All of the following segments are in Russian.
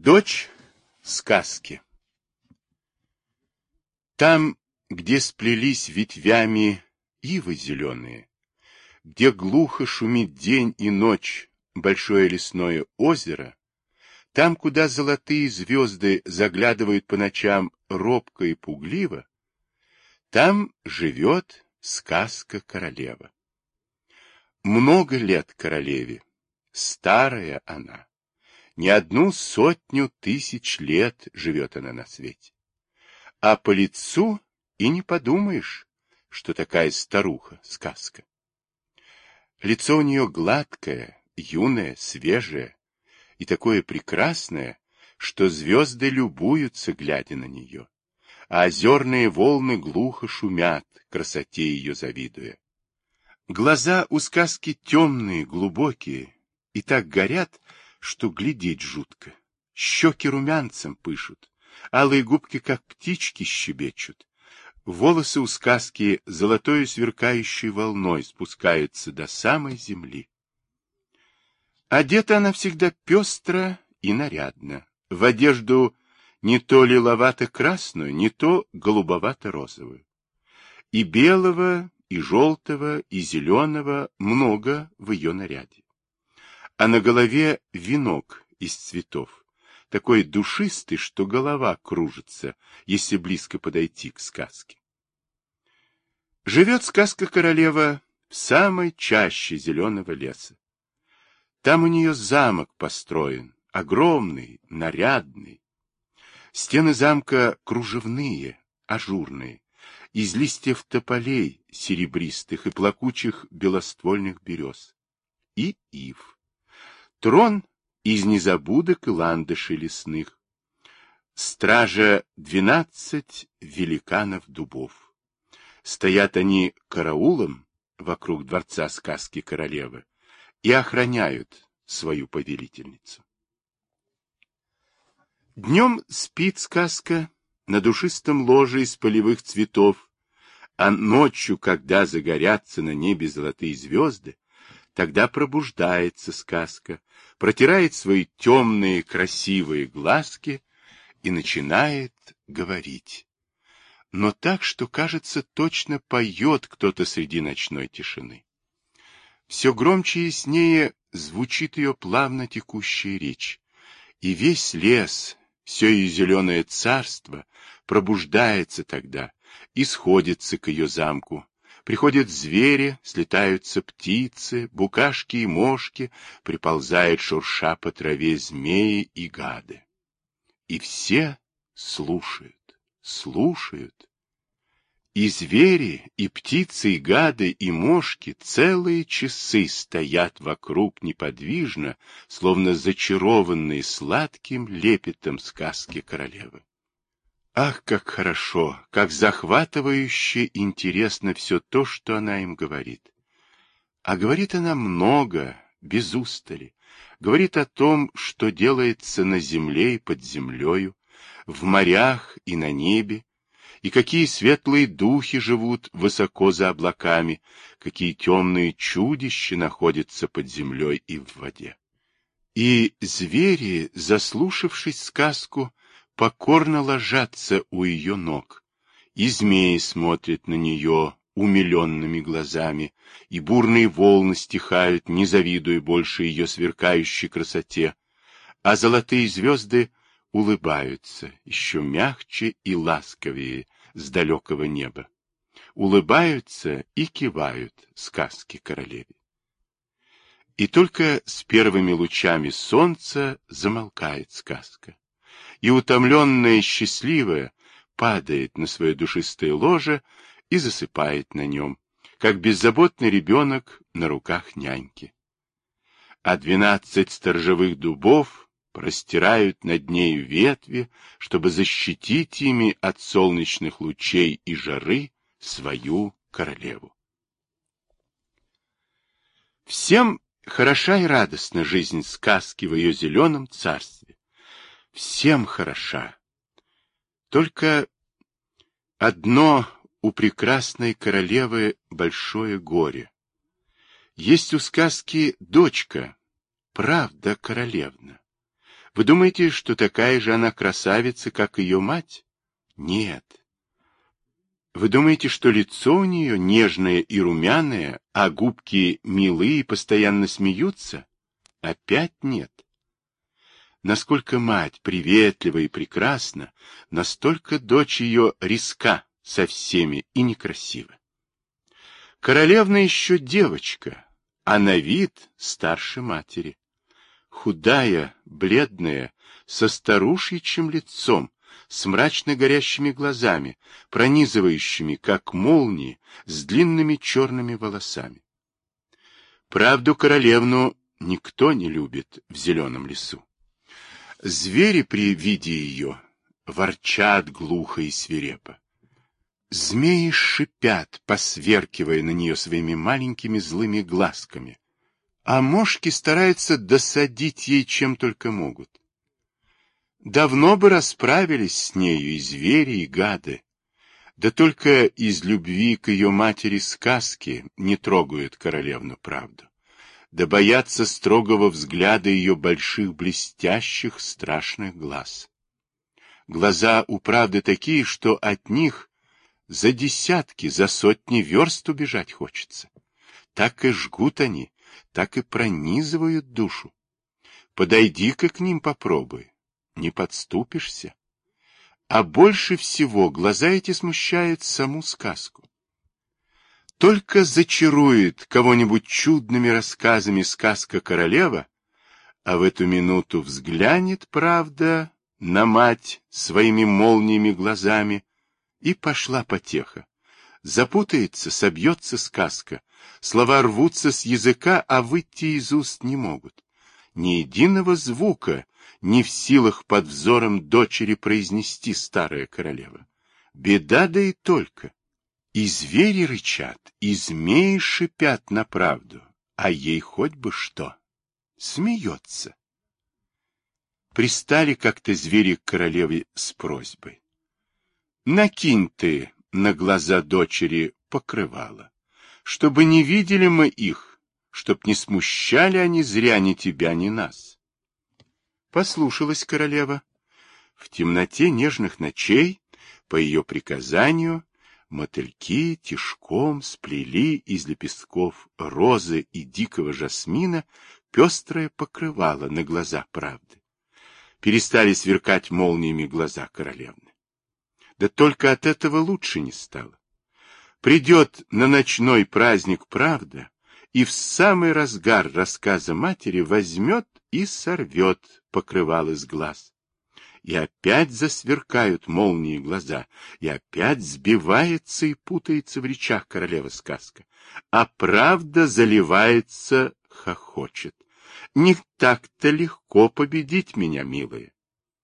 Дочь сказки. Там, где сплелись ветвями ивы зеленые, где глухо шумит день и ночь большое лесное озеро, там, куда золотые звезды заглядывают по ночам робко и пугливо, там живет сказка-королева. Много лет королеве, старая она. Не 100 000 лет живет она на свете. А по лицу и не подумаешь, что такая старуха сказка. Лицо у нее гладкое, юное, свежее и такое прекрасное, что звезды любуются, глядя на нее, а озерные волны глухо шумят, красоте ее завидуя. Глаза у сказки темные, глубокие, и так горят, что глядеть жутко. Щеки румянцем пышут, алые губки, как птички, щебечут. Волосы у сказки золотою сверкающей волной спускаются до самой земли. Одета она всегда пестро и нарядно, в одежду не то лиловато-красную, не то голубовато-розовую. И белого, и желтого, и зеленого много в ее наряде. А на голове венок из цветов, такой душистый, что голова кружится, если близко подойти к сказке. Живет сказка-королева в самой чаще зеленого леса. Там у нее замок построен, огромный, нарядный. Стены замка кружевные, ажурные, из листьев тополей серебристых и плакучих белоствольных берез. И ив. Трон из незабудок и ландышей лесных. Стража 12 великанов дубов. Стоят они караулом вокруг дворца сказки королевы и охраняют свою повелительницу. Днем спит сказка на душистом ложе из полевых цветов, а ночью, когда загорятся на небе золотые звезды, тогда пробуждается сказка, протирает свои темные красивые глазки и начинает говорить. Но так, что, кажется, точно поет кто-то среди ночной тишины. Все громче и яснее звучит ее плавно текущая речь, и весь лес, все ее зеленое царство пробуждается тогда и сходится к ее замку. Приходят звери, слетаются птицы, букашки и мошки, приползают шурша по траве змеи и гады. И все слушают, слушают. И звери, и птицы, и гады, и мошки целые часы стоят вокруг неподвижно, словно зачарованные сладким лепетом сказки королевы. Ах, как хорошо, как захватывающе интересно все то, что она им говорит. А говорит она много, без устали. Говорит о том, что делается на земле и под землею, в морях и на небе, и какие светлые духи живут высоко за облаками, какие темные чудища находятся под землей и в воде. И звери, заслушавшись сказку, покорно ложатся у ее ног, и змеи смотрят на нее умиленными глазами, и бурные волны стихают, не завидуя больше ее сверкающей красоте, а золотые звезды улыбаются еще мягче и ласковее с далекого неба. Улыбаются и кивают сказки королеве. И только с первыми лучами солнца замолкает сказка, и утомленная и счастливая падает на свое душистое ложе и засыпает на нем, как беззаботный ребенок на руках няньки. А 12 сторожевых дубов простирают над нею ветви, чтобы защитить ими от солнечных лучей и жары свою королеву. Всем хороша и радостна жизнь сказки в ее зеленом царстве. Всем хороша. Только одно у прекрасной королевы большое горе. Есть у сказки дочка, правда королевна. Вы думаете, что такая же она красавица, как ее мать? Нет. Вы думаете, что лицо у нее нежное и румяное, а губки милые и постоянно смеются? Опять нет. Насколько мать приветлива и прекрасна, настолько дочь ее резка со всеми и некрасива. Королевна еще девочка, а на вид старше матери. Худая, бледная, со старушечьим лицом, с мрачно горящими глазами, пронизывающими, как молнии, с длинными черными волосами. Правду королевну никто не любит в зеленом лесу. Звери при виде ее ворчат глухо и свирепо. Змеи шипят, посверкивая на нее своими маленькими злыми глазками, а мошки стараются досадить ей чем только могут. Давно бы расправились с нею и звери, и гады, да только из любви к ее матери сказки не трогают королевну правду, да боятся строгого взгляда ее больших блестящих страшных глаз. Глаза у правды такие, что от них за десятки, за сотни верст убежать хочется. Так и жгут они, так и пронизывают душу. Подойди-ка к ним попробуй, не подступишься. А больше всего глаза эти смущают саму сказку. Только зачарует кого-нибудь чудными рассказами сказка «Королева», а в эту минуту взглянет, правда, на мать своими молниями глазами, и пошла потеха. Запутается, собьется сказка, слова рвутся с языка, а выйти из уст не могут. Ни единого звука не в силах под взором дочери произнести старая королева. Беда да и только. И звери рычат, и змеи шипят на правду, а ей хоть бы что. Смеется. Пристали как-то звери к королеве с просьбой. Накинь ты на глаза дочери покрывало, чтобы не видели мы их, чтоб не смущали они зря ни тебя, ни нас. Послушалась королева. В темноте нежных ночей, по ее приказанию, мотыльки тишком сплели из лепестков розы и дикого жасмина пестрое покрывало на глаза правды. Перестали сверкать молниями глаза королевны. Да только от этого лучше не стало. Придет на ночной праздник правда, и в самый разгар рассказа матери возьмет и сорвет покрывало с глаз. И опять засверкают молнии глаза, и опять сбивается и путается в речах королева сказка, а правда заливается, хохочет. Не так-то легко победить меня, милая.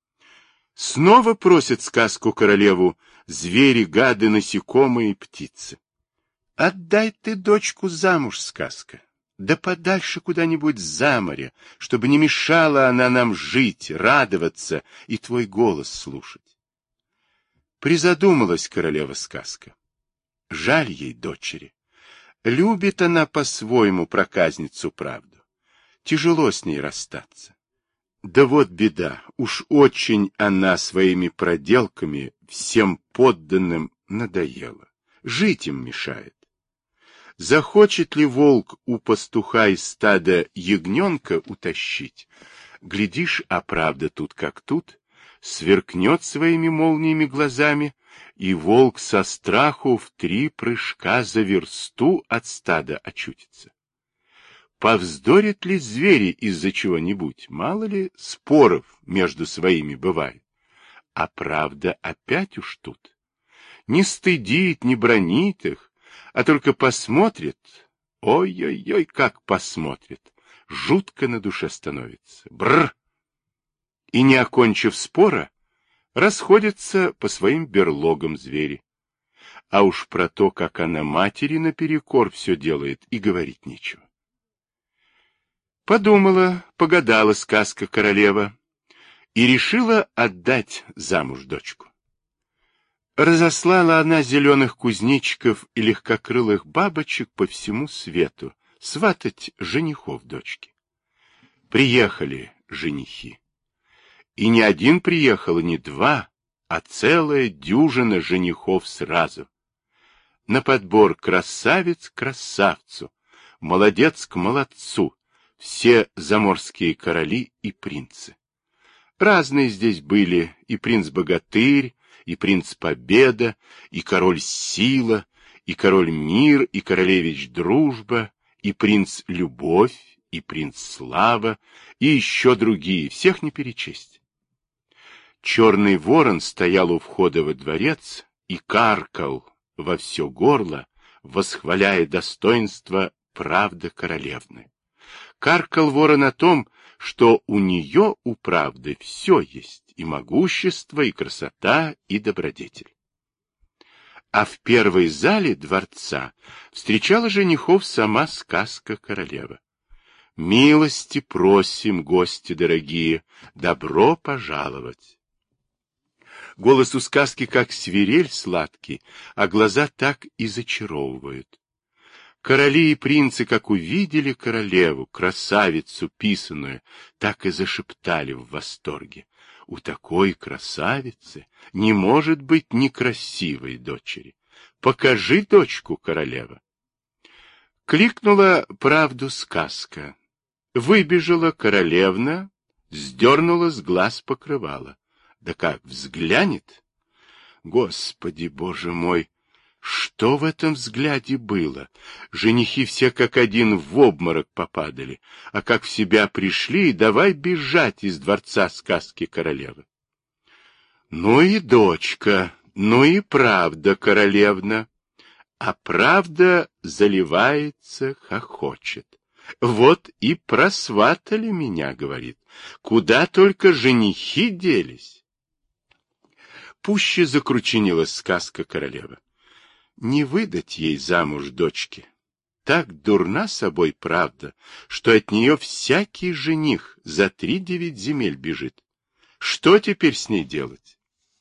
Снова просят сказку королеву звери, гады, насекомые и птицы. Отдай ты дочку замуж, сказка, да подальше куда-нибудь за море, чтобы не мешала она нам жить, радоваться и твой голос слушать. Призадумалась королева сказка. Жаль ей дочери. Любит она по-своему проказницу правду. Тяжело с ней расстаться. Да вот беда, уж очень она своими проделками всем подданным надоела. Жить им мешает. Захочет ли волк у пастуха из стада ягненка утащить? Глядишь, а правда тут как тут, сверкнет своими молниями глазами, и волк со страху в 3 прыжка за версту от стада очутится. Повздорят ли звери из-за чего-нибудь? Мало ли споров между своими бывает. А правда опять уж тут. Не стыдит, не бранит их, а только посмотрит. Ой-ой-ой, как посмотрит. Жутко на душе становится. Бррр! И не окончив спора, расходятся по своим берлогам звери. А уж про то, как она матери наперекор все делает, и говорить нечего. Подумала, погадала сказка королева и решила отдать замуж дочку. Разослала она зеленых кузнечиков и легкокрылых бабочек по всему свету сватать женихов дочки. Приехали женихи. И не один приехал, и не два, а целая дюжина женихов сразу. На подбор красавец к красавцу, молодец к молодцу, все заморские короли и принцы. Разные здесь были и принц-богатырь, и принц-победа, и король сила, и король мир, и королевич дружба, и принц-любовь, и принц-слава, и еще другие, всех не перечесть. Черный ворон стоял у входа во дворец и каркал во все горло, восхваляя достоинство правды королевны. Каркал ворон о том, что у нее, у правды, все есть, и могущество, и красота, и добродетель. А в первой зале дворца встречала женихов сама сказка-королева. «Милости просим, гости дорогие, добро пожаловать!» Голос у сказки как свирель сладкий, а глаза так и зачаровывают. Короли и принцы, как увидели королеву, красавицу писаную, так и зашептали в восторге. У такой красавицы не может быть некрасивой дочери. Покажи дочку, королева. Кликнула правду сказка. Выбежала королевна, сдернула с глаз покрывало. Да как взглянет! Господи, Боже мой! Что в этом взгляде было? Женихи все как один в обморок попадали, а как в себя пришли, давай бежать из дворца сказки королевы. Ну и дочка, ну и правда королевна. А правда заливается, хохочет. Вот и просватали меня, говорит. Куда только женихи делись. Пуще закручинилась сказка королевы. Не выдать ей замуж дочки. Так дурна собой правда, что от нее всякий жених за 3-9 земель бежит. Что теперь с ней делать?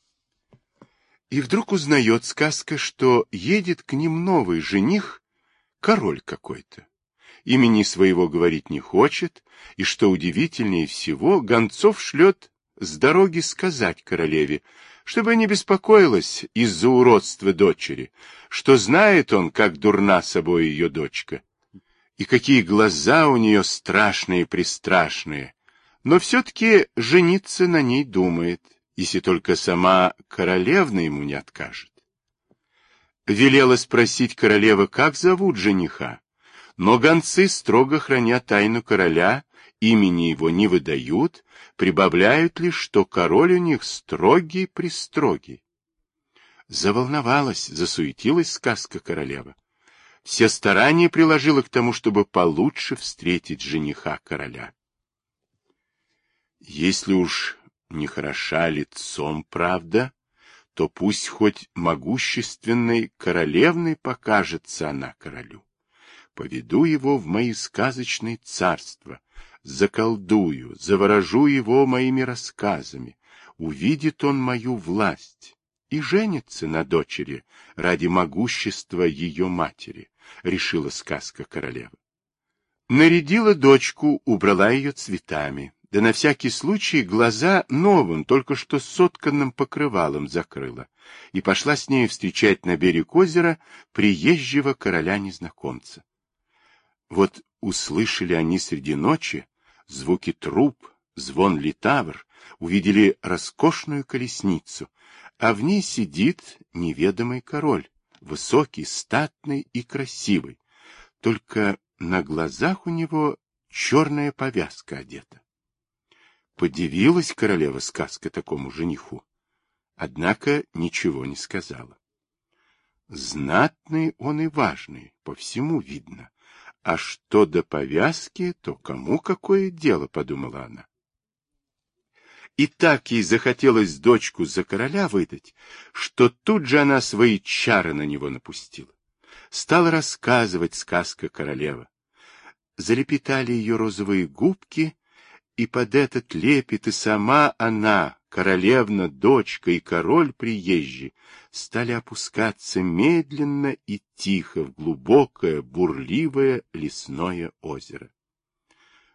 И вдруг узнает сказка, что едет к ним новый жених, король какой-то. Имени своего говорить не хочет, и, что удивительнее всего, гонцов шлет с дороги сказать королеве, чтобы не беспокоилась из-за уродства дочери, что знает он, как дурна собой ее дочка, и какие глаза у нее страшные-престрашные, но все-таки жениться на ней думает, если только сама королевна ему не откажет. Велела спросить королева, как зовут жениха, но гонцы, строго храня тайну короля, имени его не выдают, прибавляют лишь, что король у них строгий-престрогий. Заволновалась, засуетилась сказка королева. Все старания приложила к тому, чтобы получше встретить жениха короля. Если уж не хороша лицом правда, то пусть хоть могущественной королевной покажется она королю. Поведу его в мои сказочные царства, заколдую, заворожу его моими рассказами, увидит он мою власть и женится на дочери ради могущества ее матери, решила сказка королева. Нарядила дочку, убрала ее цветами, да на всякий случай глаза новым, только что сотканным покрывалом закрыла, и пошла с ней встречать на берег озера приезжего короля-незнакомца. Вот услышали они среди ночи звуки труб, звон литавр, увидели роскошную колесницу, а в ней сидит неведомый король, высокий, статный и красивый, только на глазах у него черная повязка одета. Подивилась королева сказка такому жениху, однако ничего не сказала. Знатный он и важный, по всему видно. А что до повязки, то кому какое дело, подумала она. И так ей захотелось дочку за короля выдать, что тут же она свои чары на него напустила. Стала рассказывать сказка королева. Залепетали ее розовые губки, и под этот лепет и сама она, королевна, дочка и король приезжий, стали опускаться медленно и тихо в глубокое, бурливое лесное озеро.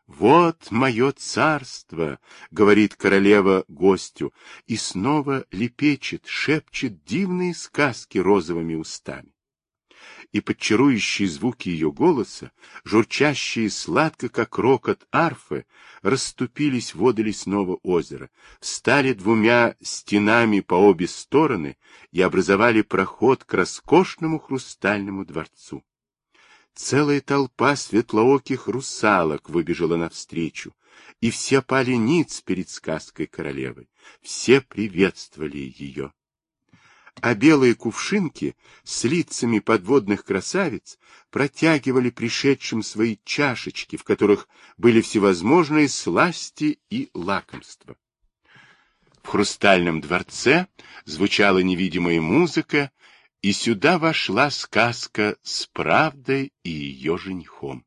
«Вот мое царство!» — говорит королева гостю, и снова лепечет, шепчет дивные сказки розовыми устами. И под чарующие звуки ее голоса, журчащие сладко, как рокот арфы, расступились воды лесного озера, встали двумя стенами по обе стороны и образовали проход к роскошному хрустальному дворцу. Целая толпа светлооких русалок выбежала навстречу, и все пали ниц перед сказкой королевы, все приветствовали ее. А белые кувшинки с лицами подводных красавиц протягивали пришедшим свои чашечки, в которых были всевозможные сласти и лакомства. В хрустальном дворце звучала невидимая музыка, и сюда вошла сказка с правдой и ее женихом.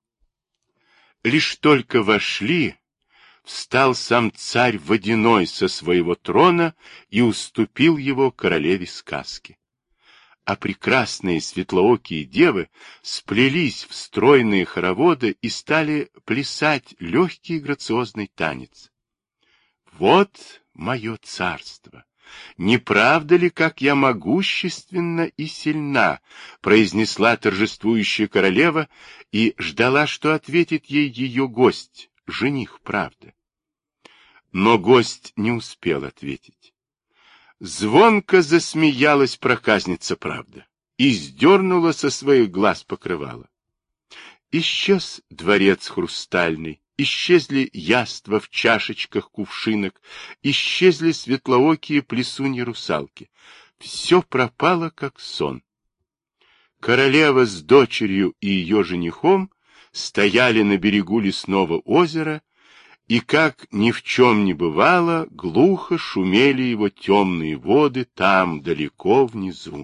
Лишь только вошли, встал сам царь Водяной со своего трона и уступил его королеве сказки. А прекрасные светлоокие девы сплелись в стройные хороводы и стали плясать легкий грациозный танец. Вот мое царство! Не правда ли, как я могущественна и сильна, произнесла торжествующая королева и ждала, что ответит ей ее гость, жених, правда. Но гость не успел ответить. Звонко засмеялась проказница, правда, и сдернула со своих глаз покрывало. Исчез дворец хрустальный, исчезли яства в чашечках кувшинок, исчезли светлоокие плесуньи-русалки. Все пропало, как сон. Королева с дочерью и ее женихом стояли на берегу лесного озера, и, как ни в чем не бывало, глухо шумели его темные воды там, далеко внизу.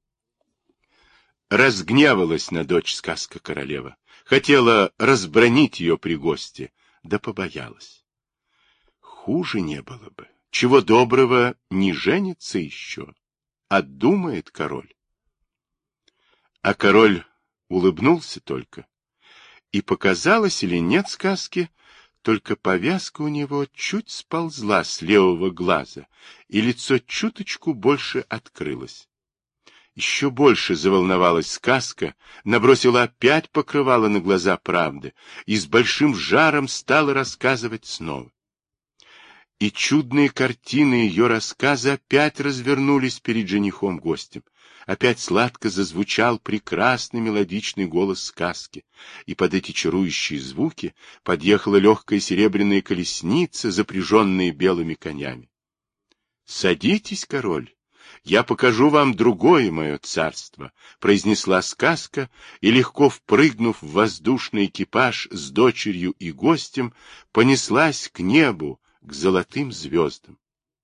Разгневалась на дочь сказка королева, хотела разбранить ее при госте, да побоялась. Хуже не было бы, чего доброго, не женится еще, отдумает король. А король улыбнулся только, и показалось или нет сказки, только повязка у него чуть сползла с левого глаза, и лицо чуточку больше открылось. Еще больше заволновалась сказка, набросила опять покрывало на глаза правды и с большим жаром стала рассказывать снова. И чудные картины ее рассказа опять развернулись перед женихом-гостем. Опять сладко зазвучал прекрасный мелодичный голос сказки, и под эти чарующие звуки подъехала легкая серебряная колесница, запряженная белыми конями. — Садитесь, король, я покажу вам другое мое царство, — произнесла сказка, и, легко впрыгнув в воздушный экипаж с дочерью и гостем, понеслась к небу, к золотым звездам.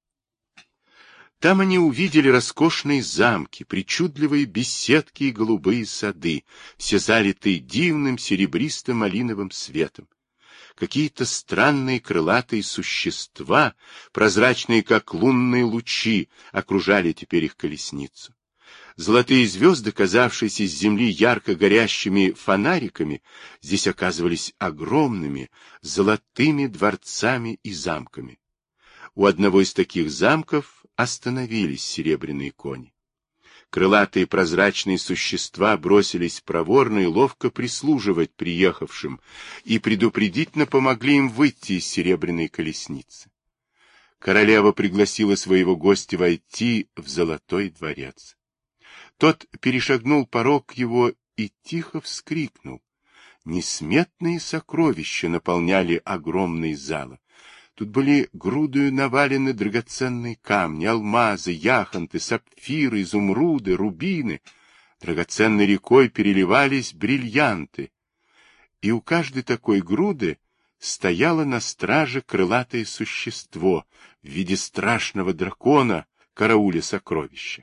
Там они увидели роскошные замки, причудливые беседки и голубые сады, все залитые дивным серебристо-малиновым светом. Какие-то странные крылатые существа, прозрачные, как лунные лучи, окружали теперь их колесницу. Золотые звезды, казавшиеся с земли ярко горящими фонариками, здесь оказывались огромными золотыми дворцами и замками. У одного из таких замков остановились серебряные кони. Крылатые прозрачные существа бросились проворно и ловко прислуживать приехавшим и предупредительно помогли им выйти из серебряной колесницы. Королева пригласила своего гостя войти в золотой дворец. Тот перешагнул порог его и тихо вскрикнул. Несметные сокровища наполняли огромные залы. Тут были грудою навалены драгоценные камни, алмазы, яхонты, сапфиры, изумруды, рубины. Драгоценной рекой переливались бриллианты. И у каждой такой груды стояло на страже крылатое существо в виде страшного дракона, карауля сокровища.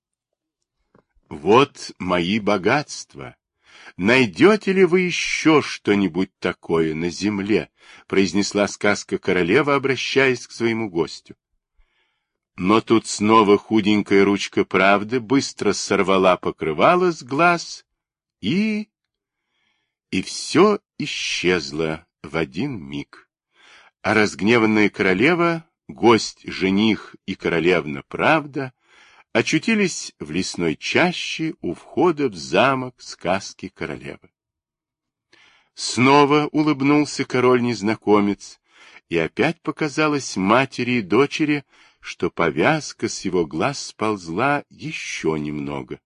Вот мои богатства. Найдете ли вы еще что-нибудь такое на земле? Произнесла сказка королева, обращаясь к своему гостю. Но тут снова худенькая ручка правды быстро сорвала покрывало с глаз, и все исчезло в один миг. А разгневанная королева, гость, жених и королевна Правда очутились в лесной чаще у входа в замок сказки королевы. Снова улыбнулся король-незнакомец, и опять показалось матери и дочери, что повязка с его глаз сползла еще немного.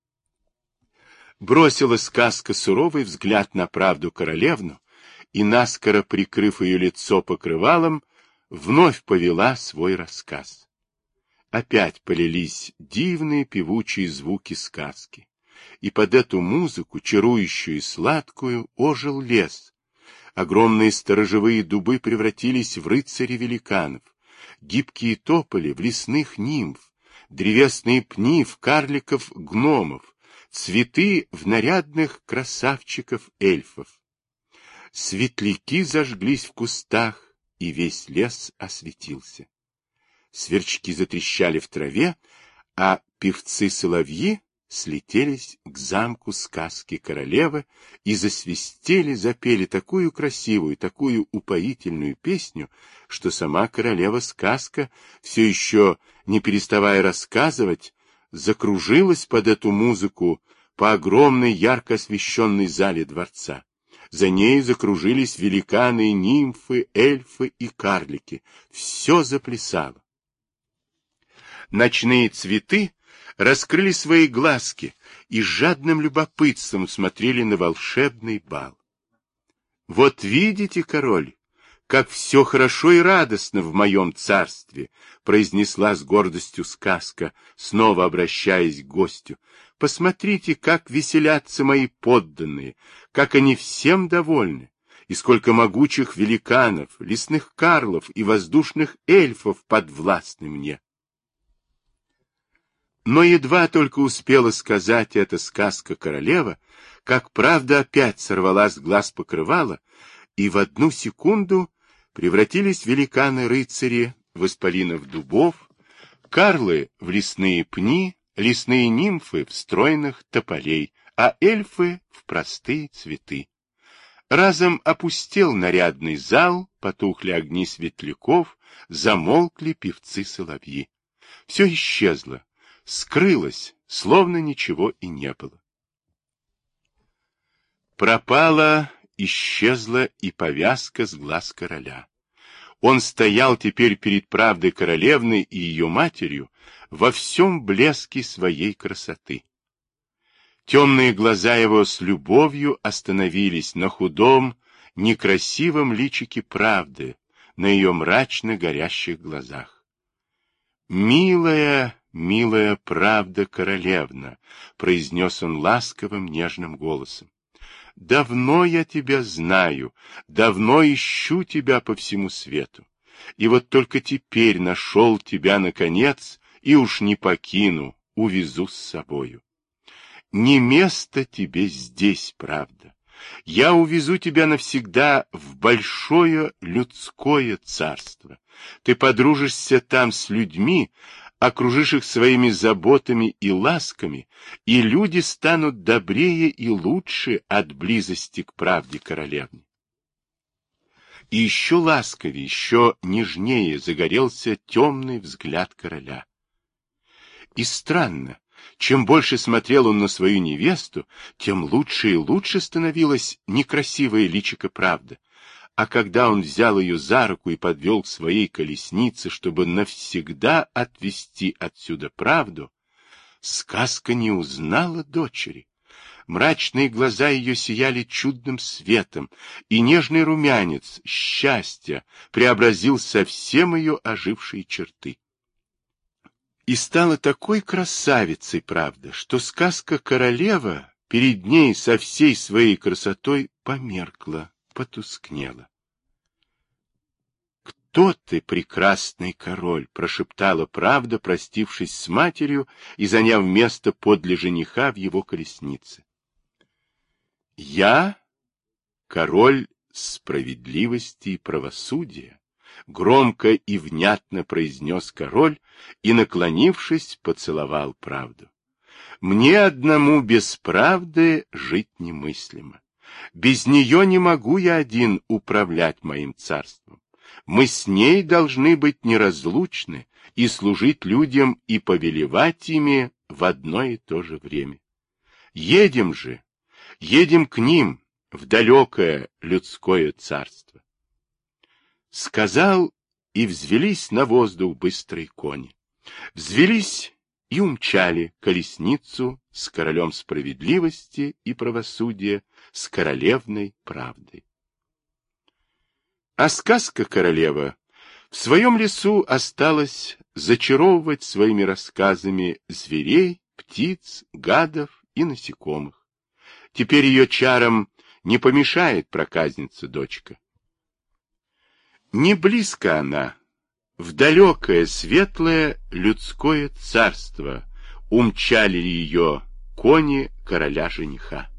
Бросила сказка суровый взгляд на Правду королевну и, наскоро прикрыв ее лицо покрывалом, вновь повела свой рассказ. Опять полились дивные певучие звуки сказки, и под эту музыку, чарующую и сладкую, ожил лес. Огромные сторожевые дубы превратились в рыцарей-великанов, гибкие тополи в лесных нимф, древесные пни в карликов-гномов, цветы в нарядных красавчиков-эльфов. Светляки зажглись в кустах, и весь лес осветился. Сверчки затрещали в траве, а певцы-соловьи слетелись к замку сказки королевы и засвистели, запели такую красивую, такую упоительную песню, что сама королева-сказка, все еще не переставая рассказывать, закружилась под эту музыку по огромной ярко освещенной зале дворца. За ней закружились великаны, нимфы, эльфы и карлики. Все заплясало. Ночные цветы раскрыли свои глазки и с жадным любопытством смотрели на волшебный бал. «Вот видите, король, как все хорошо и радостно в моем царстве», произнесла с гордостью сказка, снова обращаясь к гостю. «Посмотрите, как веселятся мои подданные, как они всем довольны, и сколько могучих великанов, лесных карлов и воздушных эльфов подвластны мне». Но едва только успела сказать эта сказка-королева, как Правда опять сорвала с глаз покрывала, и в одну секунду превратились великаны-рыцари в исполинов дубов, карлы в лесные пни, лесные нимфы в стройных тополей, а эльфы в простые цветы. Разом опустел нарядный зал, потухли огни светляков, замолкли певцы-соловьи. Все исчезло, скрылось, словно ничего и не было. Пропала, исчезла и повязка с глаз короля. Он стоял теперь перед Правдой королевной и ее матерью во всем блеске своей красоты. Темные глаза его с любовью остановились на худом, некрасивом личике Правды, на ее мрачно горящих глазах. «Милая, милая Правда королевна», — произнес он ласковым, нежным голосом, — «давно я тебя знаю, давно ищу тебя по всему свету, и вот только теперь нашел тебя наконец, и уж не покину, увезу с собою. Не место тебе здесь, Правда. Я увезу тебя навсегда в большое людское царство. Ты подружишься там с людьми, окружишь их своими заботами и ласками, и люди станут добрее и лучше от близости к Правде королевне». И еще ласковее, еще нежнее загорелся темный взгляд короля. И странно, чем больше смотрел он на свою невесту, тем лучше и лучше становилось некрасивое личико Правды. А когда он взял ее за руку и подвел к своей колеснице, чтобы навсегда отвезти отсюда Правду, сказка не узнала дочери. Мрачные глаза ее сияли чудным светом, и нежный румянец счастья преобразил совсем ее ожившие черты. И стала такой красавицей, Правда, что сказка-королева перед ней со всей своей красотой померкла, потускнела. «Кто ты, прекрасный король?» — прошептала Правда, простившись с матерью и заняв место подле жениха в его колеснице. «Я король справедливости и правосудия», — громко и внятно произнес король и, наклонившись, поцеловал Правду. «Мне одному без правды жить немыслимо. Без нее не могу я один управлять моим царством. Мы с ней должны быть неразлучны и служить людям и повелевать ими в одно и то же время. Едем же, едем к ним в далекое людское царство. Сказал, и взвелись на воздух быстрые кони. Взвелись и умчали колесницу с королем справедливости и правосудия, с королевной правдой. А сказка королева в своем лесу осталась зачаровывать своими рассказами зверей, птиц, гадов и насекомых. Теперь ее чарам не помешает проказница-дочка. Не близко она, в далекое светлое людское царство умчали ее кони короля-жениха.